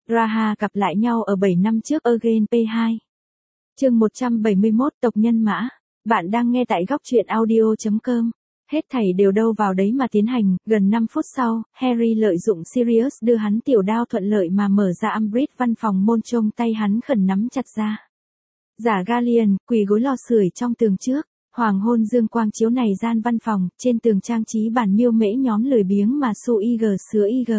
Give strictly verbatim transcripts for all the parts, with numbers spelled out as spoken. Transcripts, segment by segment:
Raha gặp lại nhau ở bảy năm trước Again pê hai. Chương một trăm bảy mươi mốt Tộc nhân mã. Bạn đang nghe tại góc truyện audio chấm com. Hết thảy đều đâu vào đấy mà tiến hành, gần năm phút sau, Harry lợi dụng Sirius đưa hắn tiểu đao thuận lợi mà mở ra Umbridge văn phòng môn trông tay hắn khẩn nắm chặt ra. Giả Gallian, quỳ gối lò sưởi trong tường trước, hoàng hôn dương quang chiếu này gian văn phòng, trên tường trang trí bản miêu mễ nhóm lười biếng mà su ig sứa ig.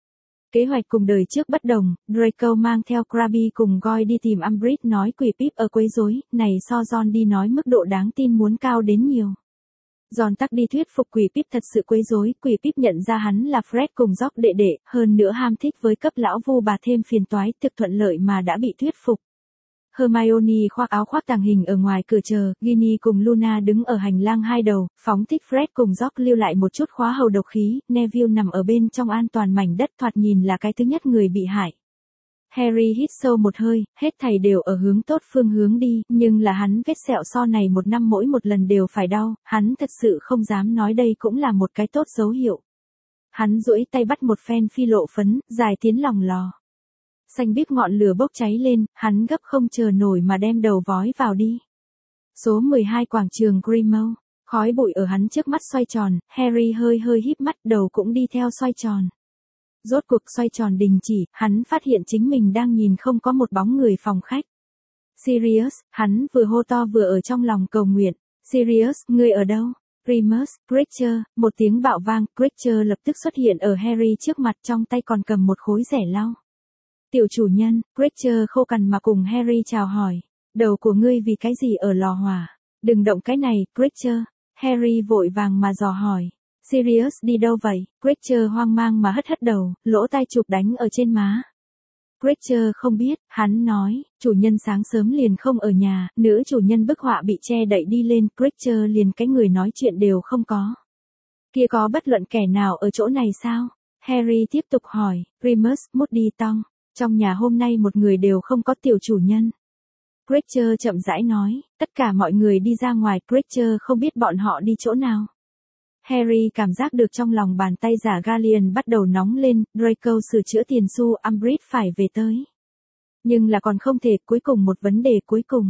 Kế hoạch cùng đời trước bất đồng, Draco mang theo Crabbe cùng Goyle đi tìm Umbridge nói quỷ Pip ở quấy rối, này so Ron đi nói mức độ đáng tin muốn cao đến nhiều. Ron tắc đi thuyết phục quỷ Pip thật sự quấy rối, quỷ Pip nhận ra hắn là Fred cùng George đệ đệ, hơn nữa ham thích với cấp lão vu bà thêm phiền toái, thực thuận lợi mà đã bị thuyết phục. Hermione khoác áo khoác tàng hình ở ngoài cửa chờ, Ginny cùng Luna đứng ở hành lang hai đầu, phóng thích Fred cùng George lưu lại một chút khóa hầu độc khí, Neville nằm ở bên trong an toàn mảnh đất thoạt nhìn là cái thứ nhất người bị hại. Harry hít sâu một hơi, hết thảy đều ở hướng tốt phương hướng đi, nhưng là hắn vết sẹo so này một năm mỗi một lần đều phải đau, hắn thật sự không dám nói đây cũng là một cái tốt dấu hiệu. Hắn duỗi tay bắt một phen phi lộ phấn, dài tiến lòng lò. Xanh biếc ngọn lửa bốc cháy lên, hắn gấp không chờ nổi mà đem đầu vói vào đi. Số mười hai quảng trường Grimmauld, khói bụi ở hắn trước mắt xoay tròn, Harry hơi hơi híp mắt đầu cũng đi theo xoay tròn. Rốt cuộc xoay tròn đình chỉ, hắn phát hiện chính mình đang nhìn không có một bóng người phòng khách. Sirius, hắn vừa hô to vừa ở trong lòng cầu nguyện. Sirius, ngươi ở đâu? Remus, Creature, một tiếng bạo vang, Creature lập tức xuất hiện ở Harry trước mặt trong tay còn cầm một khối rẻ lau. Tiểu chủ nhân, Creature khô cằn mà cùng Harry chào hỏi. Đầu của ngươi vì cái gì ở lò hỏa? Đừng động cái này, Creature. Harry vội vàng mà dò hỏi. Sirius đi đâu vậy? Creature hoang mang mà hất hất đầu, lỗ tai chụp đánh ở trên má. Creature không biết, hắn nói, chủ nhân sáng sớm liền không ở nhà, nữ chủ nhân bức họa bị che đậy đi lên, Creature liền cái người nói chuyện đều không có. Kia có bất luận kẻ nào ở chỗ này sao? Harry tiếp tục hỏi, Remus, Moody Tong. Trong nhà hôm nay một người đều không có tiểu chủ nhân. Creature chậm rãi nói, tất cả mọi người đi ra ngoài, Creature không biết bọn họ đi chỗ nào. Harry cảm giác được trong lòng bàn tay giả Gallian bắt đầu nóng lên, Draco sửa chữa tiền xu, Umbridge phải về tới. Nhưng là còn không thể, cuối cùng một vấn đề cuối cùng.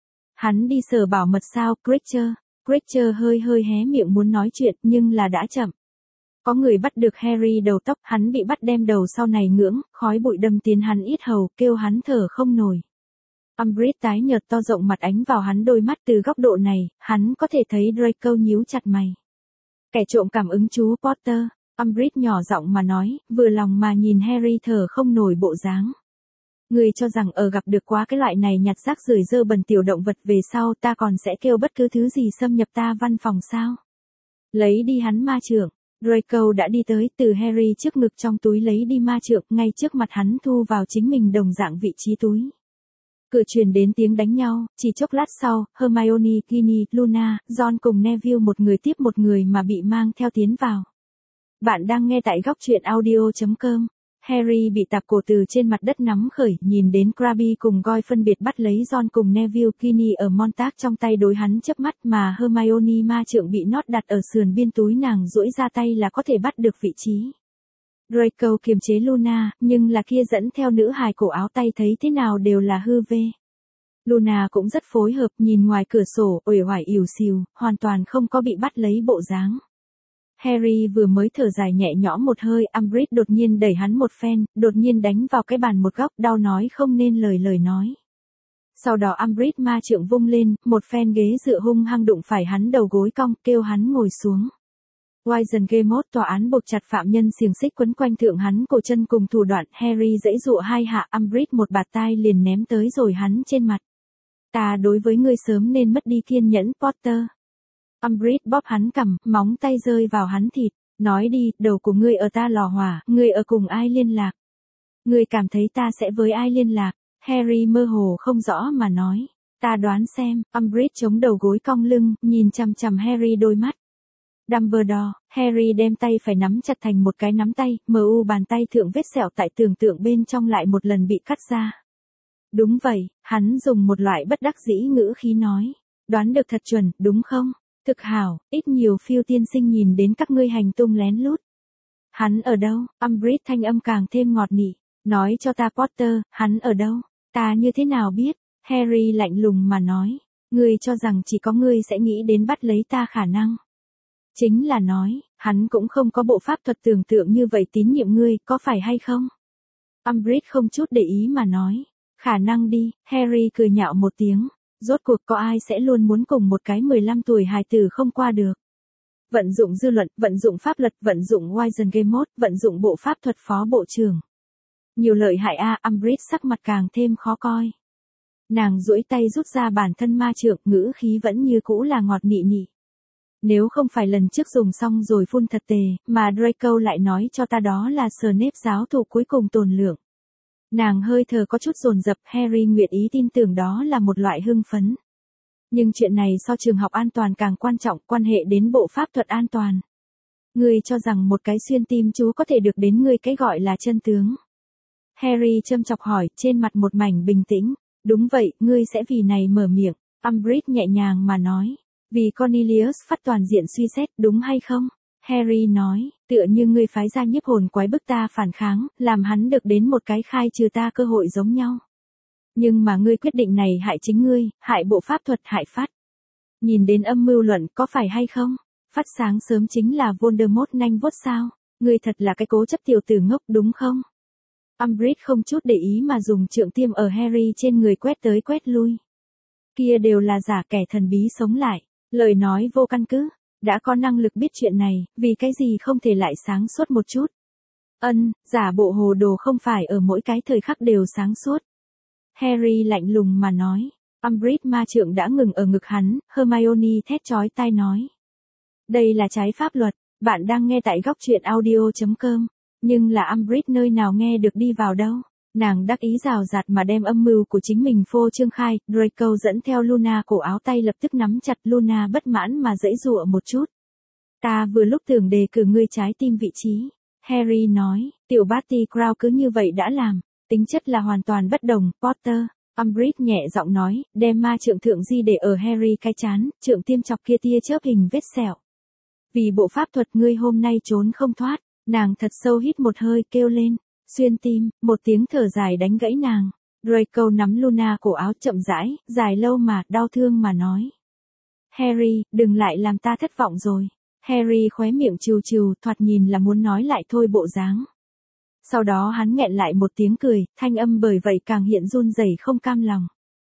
Hắn đi sở bảo mật sao, Creature? Creature hơi hơi hé miệng muốn nói chuyện, nhưng là đã chậm. Có người bắt được Harry đầu tóc, hắn bị bắt đem đầu sau này ngưỡng, khói bụi đâm tiến hắn yết hầu, kêu hắn thở không nổi. Umbridge tái nhợt to rộng mặt ánh vào hắn đôi mắt từ góc độ này, hắn có thể thấy Draco nhíu chặt mày. Kẻ trộm cảm ứng chú Potter, Umbridge nhỏ giọng mà nói, vừa lòng mà nhìn Harry thở không nổi bộ dáng. Người cho rằng ở gặp được quá cái loại này nhặt rác rưởi dơ bẩn tiểu động vật về sau ta còn sẽ kêu bất cứ thứ gì xâm nhập ta văn phòng sao? Lấy đi hắn ma trượng. Draco đã đi tới từ Harry trước ngực trong túi lấy đi ma trượng, ngay trước mặt hắn thu vào chính mình đồng dạng vị trí túi. Cửa truyền đến tiếng đánh nhau, chỉ chốc lát sau, Hermione, Ginny, Luna, Ron cùng Neville một người tiếp một người mà bị mang theo tiến vào. Bạn đang nghe tại góc truyện audio chấm com. Harry bị tạp cổ từ trên mặt đất nắm khởi, nhìn đến Crabbe cùng Goyle phân biệt bắt lấy Ron cùng Neville, Ginny ở Montag trong tay đối hắn chớp mắt mà Hermione ma trượng bị nót đặt ở sườn biên túi nàng duỗi ra tay là có thể bắt được vị trí. Draco kiềm chế Luna, nhưng là kia dẫn theo nữ hài cổ áo tay thấy thế nào đều là hư vê. Luna cũng rất phối hợp nhìn ngoài cửa sổ, uể oải ỉu xìu, hoàn toàn không có bị bắt lấy bộ dáng. Harry vừa mới thở dài nhẹ nhõm một hơi, Umbridge đột nhiên đẩy hắn một phen, đột nhiên đánh vào cái bàn một góc, đau nói không nên lời lời nói. Sau đó Umbridge ma trượng vung lên, một phen ghế dựa hung hăng đụng phải hắn đầu gối cong, kêu hắn ngồi xuống. Wizengamot tòa án buộc chặt phạm nhân xiềng xích quấn quanh thượng hắn cổ chân cùng thủ đoạn, Harry giãy giụa hai hạ, Umbridge một bạt tai liền ném tới rồi hắn trên mặt. Ta đối với ngươi sớm nên mất đi kiên nhẫn, Potter. Umbridge bóp hắn cằm, móng tay rơi vào hắn thịt, nói đi, đầu của ngươi ở ta lò hỏa, ngươi ở cùng ai liên lạc? Ngươi cảm thấy ta sẽ với ai liên lạc? Harry mơ hồ không rõ mà nói, ta đoán xem. Umbridge chống đầu gối cong lưng, nhìn chằm chằm Harry đôi mắt. Dumbledore, Harry đem tay phải nắm chặt thành một cái nắm tay, mờ u bàn tay thượng vết sẹo tại tưởng tượng bên trong lại một lần bị cắt ra. Đúng vậy, hắn dùng một loại bất đắc dĩ ngữ khí nói, đoán được thật chuẩn, đúng không? Thực hảo, ít nhiều phiêu tiên sinh nhìn đến các ngươi hành tung lén lút. Hắn ở đâu? Umbridge thanh âm càng thêm ngọt nị. Nói cho ta Potter, hắn ở đâu? Ta như thế nào biết? Harry lạnh lùng mà nói. Ngươi cho rằng chỉ có ngươi sẽ nghĩ đến bắt lấy ta khả năng. Chính là nói, hắn cũng không có bộ pháp thuật tưởng tượng như vậy tín nhiệm ngươi, có phải hay không? Umbridge không chút để ý mà nói. Khả năng đi, Harry cười nhạo một tiếng. Rốt cuộc có ai sẽ luôn muốn cùng một cái mười lăm tuổi hài tử không qua được. Vận dụng dư luận, vận dụng pháp luật, vận dụng Wizengamot, vận dụng bộ pháp thuật phó bộ trưởng. Nhiều lợi hại a, à, Umbridge sắc mặt càng thêm khó coi. Nàng duỗi tay rút ra bản thân ma trượng, ngữ khí vẫn như cũ là ngọt nị nị. Nếu không phải lần trước dùng xong rồi phun thật tề, mà Draco lại nói cho ta đó là Snape giáo thủ cuối cùng tồn lượng. Nàng hơi thở có chút dồn dập, Harry nguyện ý tin tưởng đó là một loại hưng phấn. Nhưng chuyện này so trường học an toàn càng quan trọng, quan hệ đến bộ pháp thuật an toàn. Ngươi cho rằng một cái xuyên tim chú có thể được đến ngươi cái gọi là chân tướng. Harry châm chọc hỏi, trên mặt một mảnh bình tĩnh. Đúng vậy, ngươi sẽ vì này mở miệng. Umbridge nhẹ nhàng mà nói. Vì Cornelius phát toàn diện suy xét, đúng hay không? Harry nói, tựa như ngươi phái ra nhiếp hồn quái bức ta phản kháng, làm hắn được đến một cái khai trừ ta cơ hội giống nhau. Nhưng mà ngươi quyết định này hại chính ngươi, hại bộ pháp thuật, hại phát. Nhìn đến âm mưu luận có phải hay không? Phát sáng sớm chính là Voldemort nanh vuốt sao? Ngươi thật là cái cố chấp tiểu tử ngốc đúng không? Umbridge không chút để ý mà dùng trượng tiêm ở Harry trên người quét tới quét lui. Kia đều là giả, kẻ thần bí sống lại. Lời nói vô căn cứ. Đã có năng lực biết chuyện này, vì cái gì không thể lại sáng suốt một chút. Ân, giả bộ hồ đồ không phải ở mỗi cái thời khắc đều sáng suốt. Harry lạnh lùng mà nói. Umbridge ma trượng đã ngừng ở ngực hắn, Hermione thét chói tai nói. Đây là trái pháp luật, bạn đang nghe tại góc truyện audio chấm com. Nhưng là Umbridge nơi nào nghe được đi vào đâu. Nàng đắc ý rào rạt mà đem âm mưu của chính mình phô trương khai, Draco dẫn theo Luna cổ áo tay lập tức nắm chặt Luna bất mãn mà giãy giụa một chút. Ta vừa lúc tưởng đề cử ngươi trái tim vị trí. Harry nói, tiểu Barty Crouch cứ như vậy đã làm, tính chất là hoàn toàn bất đồng, Potter. Umbridge nhẹ giọng nói, đem ma trượng thượng di để ở Harry cái chán, trượng tiêm chọc kia tia chớp hình vết sẹo. Vì bộ pháp thuật ngươi hôm nay trốn không thoát, nàng thật sâu hít một hơi kêu lên. Xuyên tim, một tiếng thở dài đánh gãy nàng. Draco nắm Luna cổ áo chậm rãi, dài lâu mà, đau thương mà nói. Harry, đừng lại làm ta thất vọng rồi. Harry khóe miệng trừ trừ, thoạt nhìn là muốn nói lại thôi bộ dáng. Sau đó hắn nghẹn lại một tiếng cười, thanh âm bởi vậy càng hiện run rẩy không cam lòng.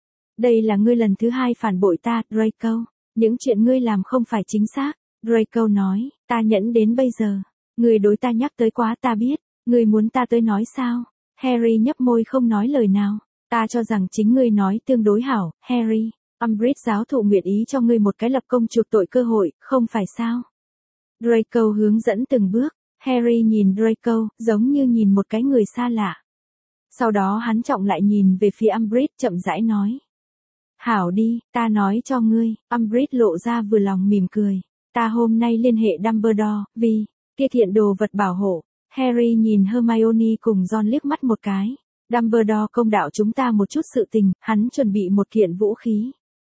Đây là ngươi lần thứ hai phản bội ta, Draco. Những chuyện ngươi làm không phải chính xác. Draco nói, ta nhẫn đến bây giờ. Ngươi đối ta nhắc tới quá ta biết. Ngươi muốn ta tới nói sao? Harry nhấp môi không nói lời nào. Ta cho rằng chính ngươi nói tương đối hảo, Harry. Umbridge giáo thụ nguyện ý cho ngươi một cái lập công chuộc tội cơ hội, không phải sao? Draco hướng dẫn từng bước. Harry nhìn Draco, giống như nhìn một cái người xa lạ. Sau đó hắn trọng lại nhìn về phía Umbridge chậm rãi nói. Hảo đi, ta nói cho ngươi. Umbridge lộ ra vừa lòng mỉm cười. Ta hôm nay liên hệ Dumbledore, vì, kia thiện đồ vật bảo hộ. Harry nhìn Hermione cùng Ron liếc mắt một cái. Dumbledore công đạo chúng ta một chút sự tình, hắn chuẩn bị một kiện vũ khí.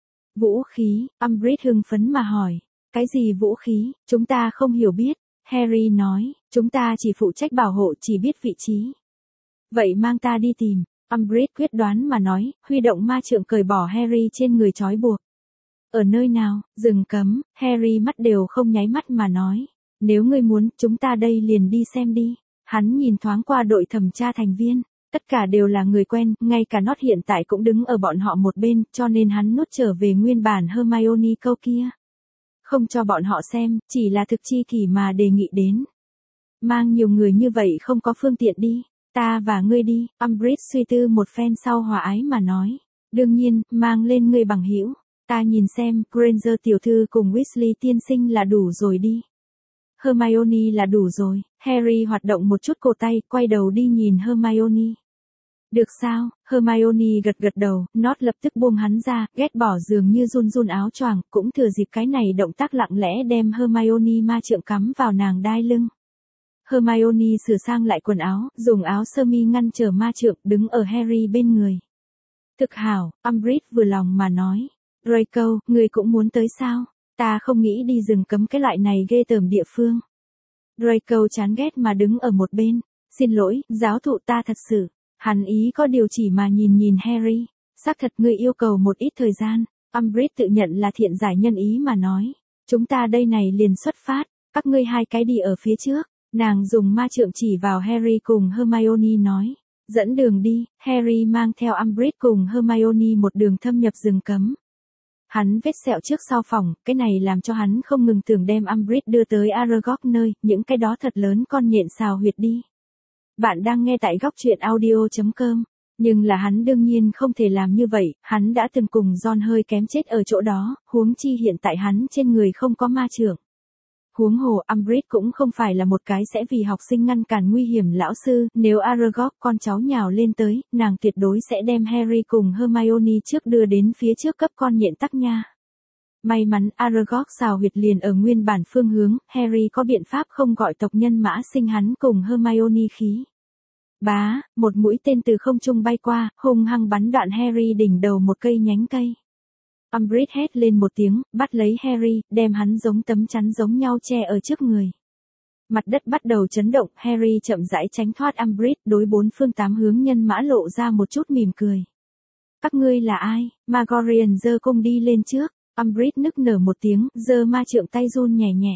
Vũ khí, Umbridge hưng phấn mà hỏi. Cái gì vũ khí, chúng ta không hiểu biết. Harry nói, chúng ta chỉ phụ trách bảo hộ, chỉ biết vị trí. Vậy mang ta đi tìm. Umbridge quyết đoán mà nói, huy động ma trượng cởi bỏ Harry trên người trói buộc. Ở nơi nào, rừng cấm, Harry mắt đều không nháy mắt mà nói. Nếu ngươi muốn, chúng ta đây liền đi xem đi. Hắn nhìn thoáng qua đội thẩm tra thành viên. Tất cả đều là người quen, ngay cả Nott hiện tại cũng đứng ở bọn họ một bên, cho nên hắn nuốt trở về nguyên bản Hermione câu kia. Không cho bọn họ xem, chỉ là thực chi kỷ mà đề nghị đến. Mang nhiều người như vậy không có phương tiện đi. Ta và ngươi đi, Umbridge suy tư một phen sau hòa ái mà nói. Đương nhiên, mang lên ngươi bằng hữu. Ta nhìn xem, Granger tiểu thư cùng Weasley tiên sinh là đủ rồi đi. Hermione là đủ rồi. Harry hoạt động một chút cổ tay, quay đầu đi nhìn Hermione. Được sao? Hermione gật gật đầu, Nott lập tức buông hắn ra, ghét bỏ dường như run run áo choàng, cũng thừa dịp cái này động tác lặng lẽ đem Hermione ma trượng cắm vào nàng đai lưng. Hermione sửa sang lại quần áo, dùng áo sơ mi ngăn trở ma trượng, đứng ở Harry bên người. Thực hảo, Umbridge vừa lòng mà nói. Draco, người cũng muốn tới sao? Ta không nghĩ đi rừng cấm cái loại này ghê tởm địa phương. Draco chán ghét mà đứng ở một bên. Xin lỗi, giáo thụ ta thật sự. Hắn ý có điều chỉ mà nhìn nhìn Harry. Xác thật ngươi yêu cầu một ít thời gian. Umbridge tự nhận là thiện giải nhân ý mà nói. Chúng ta đây này liền xuất phát. Các ngươi hai cái đi ở phía trước. Nàng dùng ma trượng chỉ vào Harry cùng Hermione nói. Dẫn đường đi. Harry mang theo Umbridge cùng Hermione một đường thâm nhập rừng cấm. Hắn vết sẹo trước sau phòng, cái này làm cho hắn không ngừng tưởng đem Umbridge đưa tới Aragog nơi, những cái đó thật lớn con nhện xào huyệt đi. Bạn đang nghe tại góc truyện audio chấm com. Nhưng là hắn đương nhiên không thể làm như vậy, hắn đã từng cùng Ron hơi kém chết ở chỗ đó, huống chi hiện tại hắn trên người không có ma chưởng. Huống hồ Umbridge cũng không phải là một cái sẽ vì học sinh ngăn cản nguy hiểm lão sư, nếu Aragog con cháu nhào lên tới, nàng tuyệt đối sẽ đem Harry cùng Hermione trước đưa đến phía trước cấp con nhện tắc nha. May mắn Aragog xào huyệt liền ở nguyên bản phương hướng, Harry có biện pháp không gọi tộc nhân mã sinh hắn cùng Hermione khí. Bá, một mũi tên từ không trung bay qua, hung hăng bắn đoạn Harry đỉnh đầu một cây nhánh cây. Umbridge hét lên một tiếng, bắt lấy Harry, đem hắn giống tấm chắn giống nhau che ở trước người. Mặt đất bắt đầu chấn động, Harry chậm rãi tránh thoát Umbridge, đối bốn phương tám hướng nhân mã lộ ra một chút mỉm cười. Các ngươi là ai? Magorian giơ cung đi lên trước, Umbridge nức nở một tiếng, giơ ma trượng tay run nhẹ nhẹ.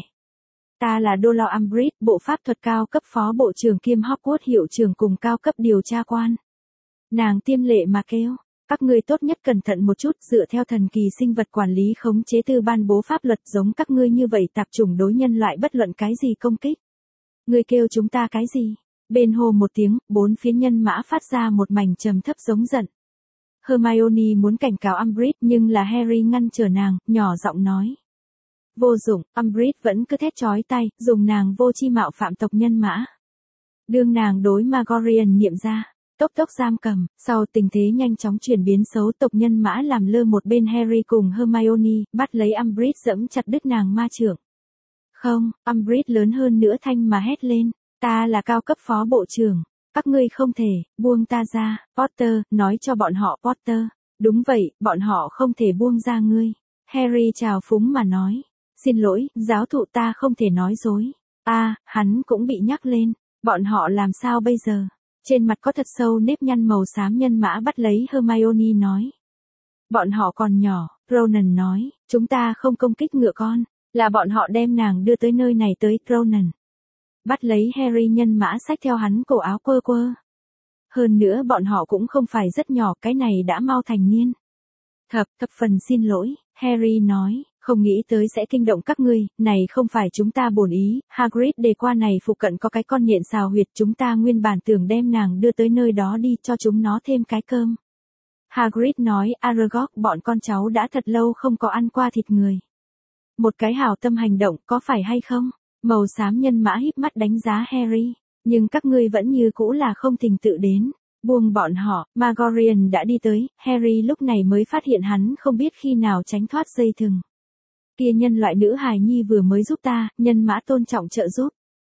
Ta là Dolor Umbridge, bộ pháp thuật cao cấp phó bộ trưởng kiêm Hogwarts hiệu trưởng cùng cao cấp điều tra quan. Nàng tiêm lệ mà kêu. Các ngươi tốt nhất cẩn thận một chút, dựa theo thần kỳ sinh vật quản lý khống chế tư ban bố pháp luật giống các ngươi như vậy tạp chủng đối nhân loại bất luận cái gì công kích. Ngươi kêu chúng ta cái gì? Bên hô một tiếng, bốn phía nhân mã phát ra một mảnh trầm thấp giống giận. Hermione muốn cảnh cáo Umbridge nhưng là Harry ngăn trở nàng, nhỏ giọng nói. Vô dụng, Umbridge vẫn cứ thét chói tai, dùng nàng vô chi mạo phạm tộc nhân mã. Đương nàng đối Magorian niệm ra. Tốc tốc giam cầm, sau tình thế nhanh chóng chuyển biến xấu tộc nhân mã làm lơ một bên Harry cùng Hermione, bắt lấy Umbridge dẫm chặt đứt nàng ma chưởng. Không, Umbridge lớn hơn nữa thanh mà hét lên, ta là cao cấp phó bộ trưởng, các ngươi không thể, buông ta ra, Potter, nói cho bọn họ Potter, đúng vậy, bọn họ không thể buông ra ngươi. Harry trào phúng mà nói, xin lỗi, giáo thụ ta không thể nói dối. A, à, hắn cũng bị nhắc lên, bọn họ làm sao bây giờ? Trên mặt có thật sâu nếp nhăn màu xám nhân mã bắt lấy Hermione nói. Bọn họ còn nhỏ, Ronan nói, chúng ta không công kích ngựa con, là bọn họ đem nàng đưa tới nơi này tới, Ronan. Bắt lấy Harry nhân mã xách theo hắn cổ áo quơ quơ. Hơn nữa bọn họ cũng không phải rất nhỏ, cái này đã mau thành niên. Thập, thập phần xin lỗi, Harry nói. Không nghĩ tới sẽ kinh động các ngươi, này không phải chúng ta bổn ý, Hagrid đề qua này phụ cận có cái con nhện xào huyệt, chúng ta nguyên bản tưởng đem nàng đưa tới nơi đó đi cho chúng nó thêm cái cơm. Hagrid nói, Aragog bọn con cháu đã thật lâu không có ăn qua thịt người. Một cái hảo tâm hành động, có phải hay không? Màu xám nhân mã híp mắt đánh giá Harry, nhưng các ngươi vẫn như cũ là không tình tự đến. Buông bọn họ, Magorian đã đi tới, Harry lúc này mới phát hiện hắn không biết khi nào tránh thoát dây thừng. Kia nhân loại nữ hài nhi vừa mới giúp ta, nhân mã tôn trọng trợ giúp.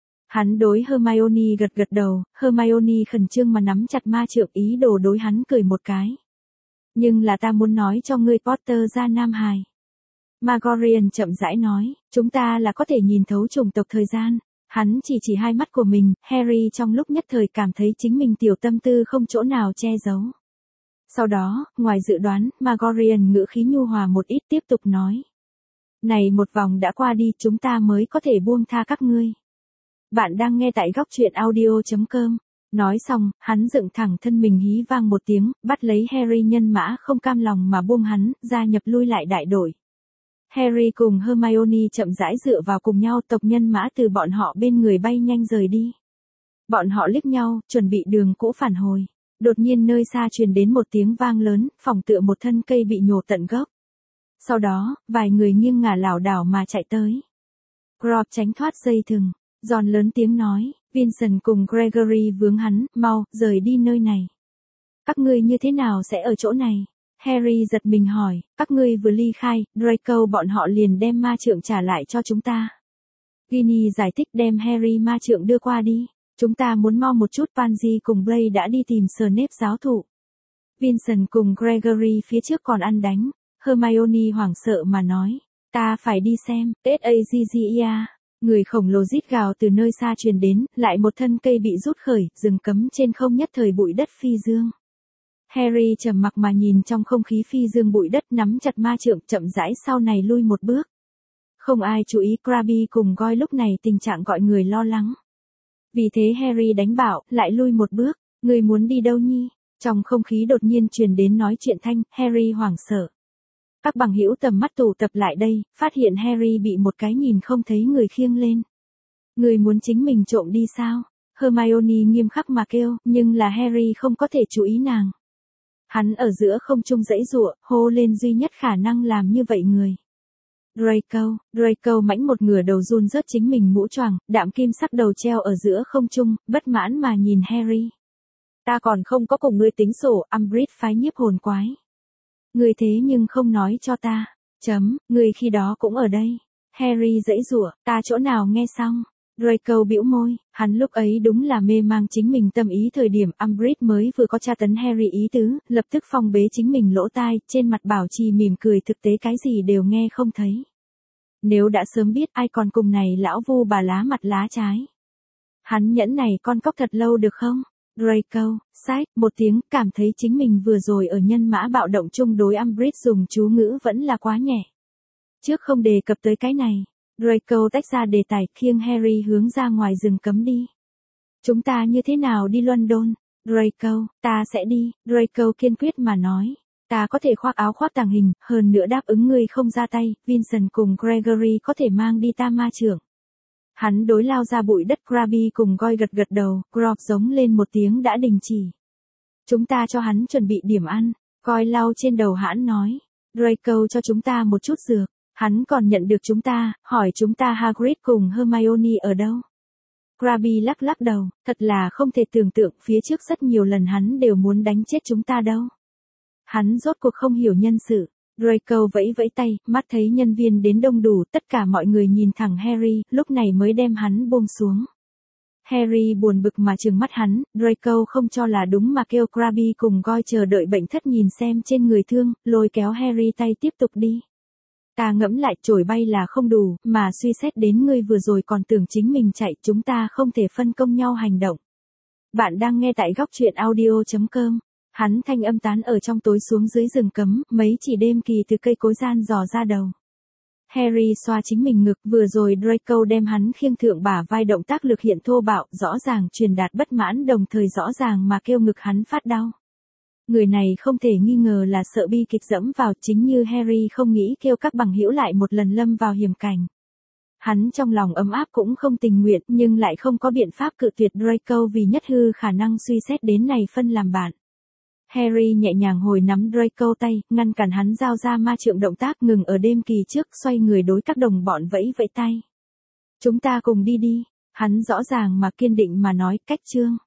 Hắn đối Hermione gật gật đầu, Hermione khẩn trương mà nắm chặt ma trượng ý đồ đối hắn cười một cái. Nhưng là ta muốn nói cho ngươi Potter ra nam hài. Magorian chậm rãi nói, chúng ta là có thể nhìn thấu chủng tộc thời gian. Hắn chỉ chỉ hai mắt của mình, Harry trong lúc nhất thời cảm thấy chính mình tiểu tâm tư không chỗ nào che giấu. Sau đó, ngoài dự đoán, Magorian ngữ khí nhu hòa một ít tiếp tục nói. Này một vòng đã qua đi, chúng ta mới có thể buông tha các ngươi. Bạn đang nghe tại góc truyện audio chấm com. Nói xong, hắn dựng thẳng thân mình hí vang một tiếng, bắt lấy Harry nhân mã không cam lòng mà buông hắn, gia nhập lui lại đại đội. Harry cùng Hermione chậm rãi dựa vào cùng nhau, tộc nhân mã từ bọn họ bên người bay nhanh rời đi. Bọn họ liếc nhau, chuẩn bị đường cũ phản hồi. Đột nhiên nơi xa truyền đến một tiếng vang lớn, phỏng tựa một thân cây bị nhổ tận gốc. Sau đó, vài người nghiêng ngả lảo đảo mà chạy tới. Grob tránh thoát dây thừng, Ron lớn tiếng nói, Vincent cùng Gregory vướng hắn, mau, rời đi nơi này. Các ngươi như thế nào sẽ ở chỗ này? Harry giật mình hỏi, các ngươi vừa ly khai, Draco bọn họ liền đem ma trượng trả lại cho chúng ta. Ginny giải thích đem Harry ma trượng đưa qua đi. Chúng ta muốn mau một chút, Pansy cùng Blaise đã đi tìm Snape giáo thụ. Vincent cùng Gregory phía trước còn ăn đánh. Hermione hoảng sợ mà nói, ta phải đi xem, Sazia. Người khổng lồ rít gào từ nơi xa truyền đến, lại một thân cây bị rút khởi, rừng cấm trên không nhất thời bụi đất phi dương. Harry trầm mặc mà nhìn trong không khí phi dương bụi đất, nắm chặt ma trượng, chậm rãi sau này lui một bước. Không ai chú ý Crabbe cùng Goyle lúc này tình trạng gọi người lo lắng. Vì thế Harry đánh bảo, lại lui một bước, người muốn đi đâu nhi? Trong không khí đột nhiên truyền đến nói chuyện thanh, Harry hoảng sợ. Các bằng hữu tầm mắt tụ tập lại đây, phát hiện Harry bị một cái nhìn không thấy người khiêng lên. Người muốn chính mình trộm đi sao? Hermione nghiêm khắc mà kêu, nhưng là Harry không có thể chú ý nàng. Hắn ở giữa không trung giãy giụa, hô lên duy nhất khả năng làm như vậy người. Draco, Draco mãnh một ngửa đầu run rớt chính mình mũ choàng, đạm kim sắc đầu treo ở giữa không trung, bất mãn mà nhìn Harry. Ta còn không có cùng ngươi tính sổ, Umbridge phái nhiếp hồn quái. Ngươi thế nhưng không nói cho ta. Chấm, ngươi khi đó cũng ở đây. Harry giãy giụa, ta chỗ nào nghe xong. Draco bĩu môi, hắn lúc ấy đúng là mê mang chính mình tâm ý thời điểm Umbridge mới vừa có tra tấn Harry ý tứ, lập tức phong bế chính mình lỗ tai, trên mặt bảo trì mỉm cười, thực tế cái gì đều nghe không thấy. Nếu đã sớm biết ai còn cùng này lão vu bà lá mặt lá trái. Hắn nhẫn này con cóc thật lâu được không? Draco, sách, một tiếng, cảm thấy chính mình vừa rồi ở nhân mã bạo động chung đối Umbridge dùng chú ngữ vẫn là quá nhẹ. Trước không đề cập tới cái này. Draco tách ra đề tài, khiêng Harry hướng ra ngoài rừng cấm đi. Chúng ta như thế nào đi London? Draco, ta sẽ đi, Draco kiên quyết mà nói. Ta có thể khoác áo khoác tàng hình, hơn nữa đáp ứng ngươi không ra tay, Vincent cùng Gregory có thể mang đi ta ma trưởng. Hắn đối lao ra bụi đất, Crabbe cùng Goyle gật gật đầu, Grop giống lên một tiếng đã đình chỉ. Chúng ta cho hắn chuẩn bị điểm ăn, Goyle lau trên đầu hãn nói. Draco cho chúng ta một chút dược. Hắn còn nhận được chúng ta, hỏi chúng ta Hagrid cùng Hermione ở đâu. Crabbe lắc lắc đầu, thật là không thể tưởng tượng, phía trước rất nhiều lần hắn đều muốn đánh chết chúng ta đâu. Hắn rốt cuộc không hiểu nhân sự. Draco vẫy vẫy tay, mắt thấy nhân viên đến đông đủ, tất cả mọi người nhìn thẳng Harry, lúc này mới đem hắn buông xuống. Harry buồn bực mà trừng mắt hắn, Draco không cho là đúng mà kêu Crabbe cùng Goyle chờ đợi bệnh thất nhìn xem trên người thương, lôi kéo Harry tay tiếp tục đi. Ta ngẫm lại, chổi bay là không đủ, mà suy xét đến ngươi vừa rồi còn tưởng chính mình chạy, chúng ta không thể phân công nhau hành động. Bạn đang nghe tại góc truyện audio chấm com. Hắn thanh âm tán ở trong tối xuống dưới rừng cấm, mấy chỉ đêm kỳ từ cây cối gian dò ra đầu. Harry xoa chính mình ngực, vừa rồi Draco đem hắn khiêng thượng bả vai, động tác lực hiện thô bạo, rõ ràng truyền đạt bất mãn, đồng thời rõ ràng mà kêu ngực hắn phát đau. Người này không thể nghi ngờ là sợ bi kịch dẫm vào, chính như Harry không nghĩ kêu các bằng hữu lại một lần lâm vào hiểm cảnh. Hắn trong lòng ấm áp cũng không tình nguyện, nhưng lại không có biện pháp cự tuyệt Draco vì nhất hư khả năng suy xét đến này phân làm bạn. Harry nhẹ nhàng hồi nắm Draco tay, ngăn cản hắn giao ra ma trượng động tác, ngừng ở đêm kỳ trước, xoay người đối các đồng bọn vẫy vẫy tay. Chúng ta cùng đi đi, hắn rõ ràng mà kiên định mà nói, cách chương.